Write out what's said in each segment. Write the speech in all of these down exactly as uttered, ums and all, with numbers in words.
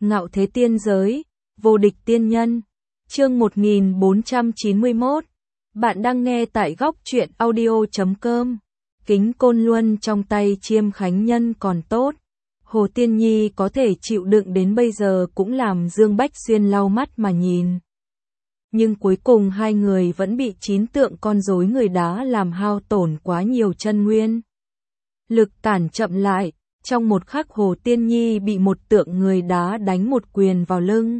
Ngạo thế tiên giới, vô địch tiên nhân. Chương một nghìn bốn trăm chín mươi mốt. Bạn đang nghe tại góc truyện audio chấm com. Kính Côn Luân trong tay Chiêm Khánh Nhân còn tốt. Hồ Tiên Nhi có thể chịu đựng đến bây giờ cũng làm Dương Bách Xuyên lau mắt mà nhìn. Nhưng cuối cùng hai người vẫn bị chín tượng con rối người đá làm hao tổn quá nhiều chân nguyên. Lực cản chậm lại, trong một khắc Hồ Tiên Nhi bị một tượng người đá đánh một quyền vào lưng.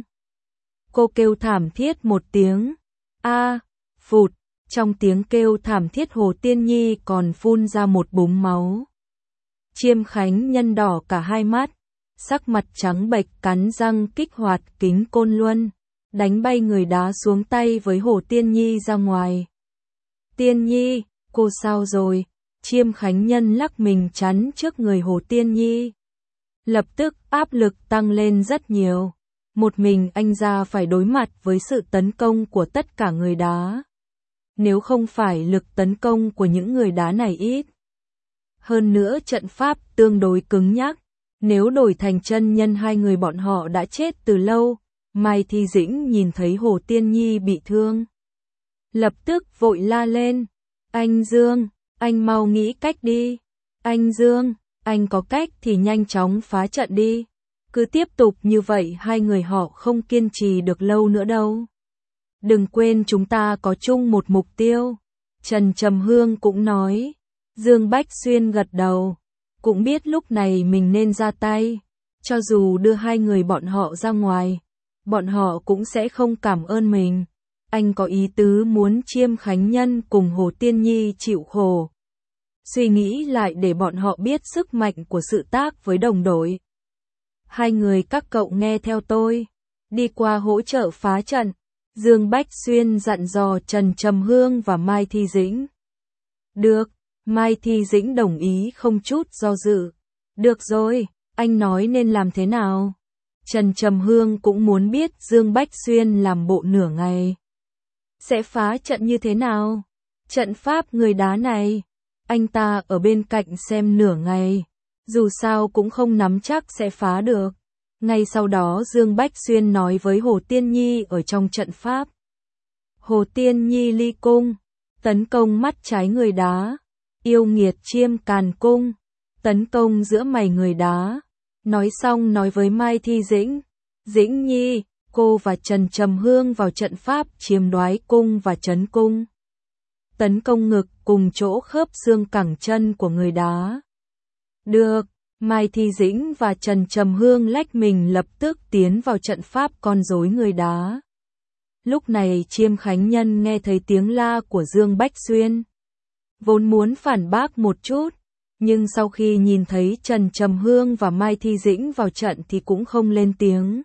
Cô kêu thảm thiết một tiếng. A, phụt, trong tiếng kêu thảm thiết Hồ Tiên Nhi còn phun ra một búng máu. Chiêm Khánh Nhân đỏ cả hai mắt, sắc mặt trắng bệch cắn răng kích hoạt Kính Côn Luân, đánh bay người đá xuống tay với Hồ Tiên Nhi ra ngoài. Tiên Nhi, cô sao rồi? Chiêm Khánh Nhân lắc mình chắn trước người Hồ Tiên Nhi. Lập tức áp lực tăng lên rất nhiều. Một mình anh ra phải đối mặt với sự tấn công của tất cả người đá. Nếu không phải lực tấn công của những người đá này ít. Hơn nữa trận pháp tương đối cứng nhắc. Nếu đổi thành chân nhân hai người bọn họ đã chết từ lâu. Mai Thi Dĩnh nhìn thấy Hồ Tiên Nhi bị thương. Lập tức vội la lên. Anh Dương, anh mau nghĩ cách đi. Anh Dương, anh có cách thì nhanh chóng phá trận đi. Cứ tiếp tục như vậy hai người họ không kiên trì được lâu nữa đâu. Đừng quên chúng ta có chung một mục tiêu. Trần Trầm Hương cũng nói. Dương Bách Xuyên gật đầu. Cũng biết lúc này mình nên ra tay. Cho dù đưa hai người bọn họ ra ngoài, bọn họ cũng sẽ không cảm ơn mình. Anh có ý tứ muốn Chiêm Khánh Nhân cùng Hồ Tiên Nhi chịu khổ. Suy nghĩ lại để bọn họ biết sức mạnh của sự tác với đồng đội. Hai người các cậu nghe theo tôi. Đi qua hỗ trợ phá trận. Dương Bách Xuyên dặn dò Trần Trầm Hương và Mai Thi Dĩnh. Được, Mai Thi Dĩnh đồng ý không chút do dự. Được rồi, anh nói nên làm thế nào? Trần Trầm Hương cũng muốn biết Dương Bách Xuyên làm bộ nửa ngày. Sẽ phá trận như thế nào? Trận pháp người đá này, anh ta ở bên cạnh xem nửa ngày. Dù sao cũng không nắm chắc sẽ phá được. Ngay sau đó Dương Bách Xuyên nói với Hồ Tiên Nhi ở trong trận pháp. Hồ Tiên Nhi ly cung, tấn công mắt trái người đá. Yêu nghiệt Chiêm Càn cung, tấn công giữa mày người đá. Nói xong nói với Mai Thi Dĩnh. Dĩnh Nhi, cô và Trần Trầm Hương vào trận pháp chiếm đoái cung và trấn cung. Tấn công ngực cùng chỗ khớp xương cẳng chân của người đá. Được, Mai Thi Dĩnh và Trần Trầm Hương lách mình lập tức tiến vào trận pháp con rối người đá. Lúc này Chiêm Khánh Nhân nghe thấy tiếng la của Dương Bách Xuyên. Vốn muốn phản bác một chút, nhưng sau khi nhìn thấy Trần Trầm Hương và Mai Thi Dĩnh vào trận thì cũng không lên tiếng.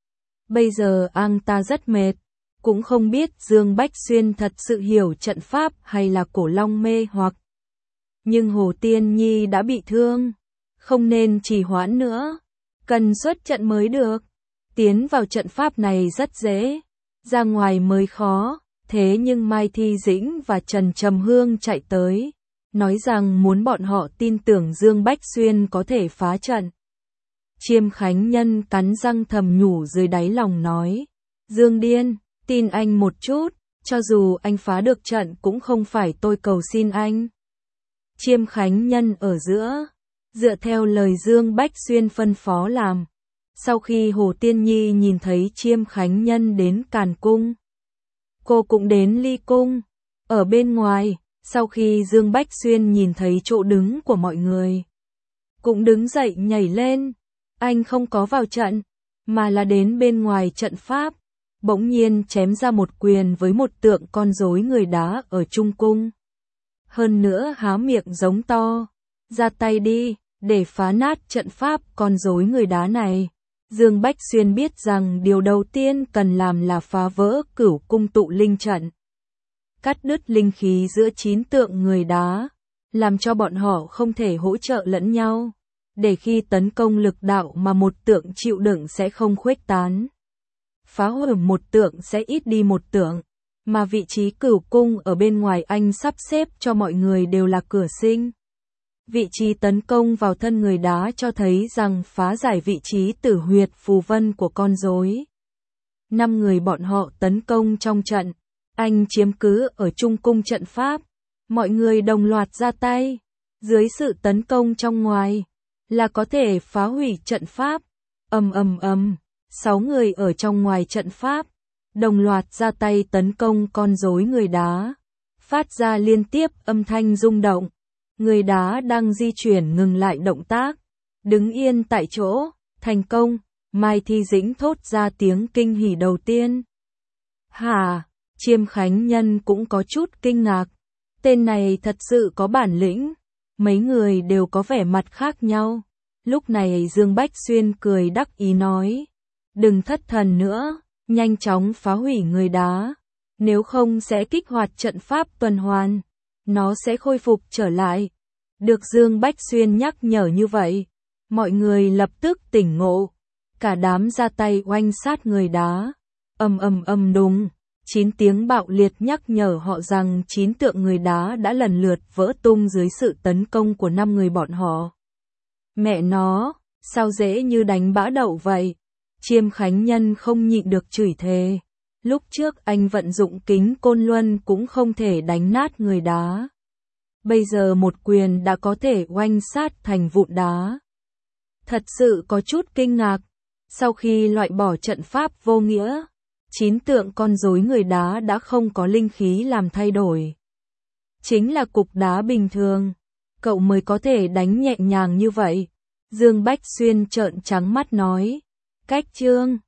Bây giờ anh ta rất mệt, cũng không biết Dương Bách Xuyên thật sự hiểu trận pháp hay là Cổ Long mê hoặc. Nhưng Hồ Tiên Nhi đã bị thương, không nên trì hoãn nữa, cần xuất trận mới được. Tiến vào trận pháp này rất dễ, ra ngoài mới khó, thế nhưng Mai Thi Dĩnh và Trần Trầm Hương chạy tới, nói rằng muốn bọn họ tin tưởng Dương Bách Xuyên có thể phá trận. Chiêm Khánh Nhân cắn răng thầm nhủ dưới đáy lòng nói, Dương điên, tin anh một chút, cho dù anh phá được trận cũng không phải tôi cầu xin anh. Chiêm Khánh Nhân ở giữa, dựa theo lời Dương Bách Xuyên phân phó làm. Sau khi Hồ Tiên Nhi nhìn thấy Chiêm Khánh Nhân đến Càn cung, cô cũng đến ly cung. Ở bên ngoài, sau khi Dương Bách Xuyên nhìn thấy chỗ đứng của mọi người, cũng đứng dậy nhảy lên. Anh không có vào trận, mà là đến bên ngoài trận pháp, bỗng nhiên chém ra một quyền với một tượng con rối người đá ở trung cung. Hơn nữa há miệng giống to, ra tay đi, để phá nát trận pháp con rối người đá này. Dương Bách Xuyên biết rằng điều đầu tiên cần làm là phá vỡ Cửu cung tụ linh trận. Cắt đứt linh khí giữa chín tượng người đá, làm cho bọn họ không thể hỗ trợ lẫn nhau. Để khi tấn công lực đạo mà một tượng chịu đựng sẽ không khuếch tán. Phá hủy một tượng sẽ ít đi một tượng. Mà vị trí Cửu cung ở bên ngoài anh sắp xếp cho mọi người đều là cửa sinh. Vị trí tấn công vào thân người đá cho thấy rằng phá giải vị trí tử huyệt phù vân của con rối. Năm người bọn họ tấn công trong trận. Anh chiếm cứ ở trung cung trận pháp. Mọi người đồng loạt ra tay. Dưới sự tấn công trong ngoài, là có thể phá hủy trận pháp. Ầm ầm ầm, sáu người ở trong ngoài trận pháp, đồng loạt ra tay tấn công con rối người đá. Phát ra liên tiếp âm thanh rung động. Người đá đang di chuyển ngừng lại động tác. Đứng yên tại chỗ, thành công. Mai Thi Dĩnh thốt ra tiếng kinh hỉ đầu tiên. Hả? Chiêm Khánh Nhân cũng có chút kinh ngạc. Tên này thật sự có bản lĩnh. Mấy người đều có vẻ mặt khác nhau. Lúc này Dương Bách Xuyên cười đắc ý nói. Đừng thất thần nữa, nhanh chóng phá hủy người đá. Nếu không sẽ kích hoạt trận pháp tuần hoàn. Nó sẽ khôi phục trở lại. Được Dương Bách Xuyên nhắc nhở như vậy. Mọi người lập tức tỉnh ngộ. Cả đám ra tay oanh sát người đá. Ầm ầm ầm đùng. Chín tiếng bạo liệt nhắc nhở họ rằng chín tượng người đá đã lần lượt vỡ tung dưới sự tấn công của năm người bọn họ. Mẹ nó, sao dễ như đánh bã đậu vậy? Chiêm Khánh Nhân không nhịn được chửi thề. Lúc trước anh vận dụng kính côn luân cũng không thể đánh nát người đá. Bây giờ một quyền đã có thể oanh sát thành vụn đá. Thật sự có chút kinh ngạc. Sau khi loại bỏ trận pháp vô nghĩa, chín tượng con rối người đá đã không có linh khí làm thay đổi. Chính là cục đá bình thường. Cậu mới có thể đánh nhẹ nhàng như vậy. Dương Bách Xuyên trợn trắng mắt nói. Cách trương.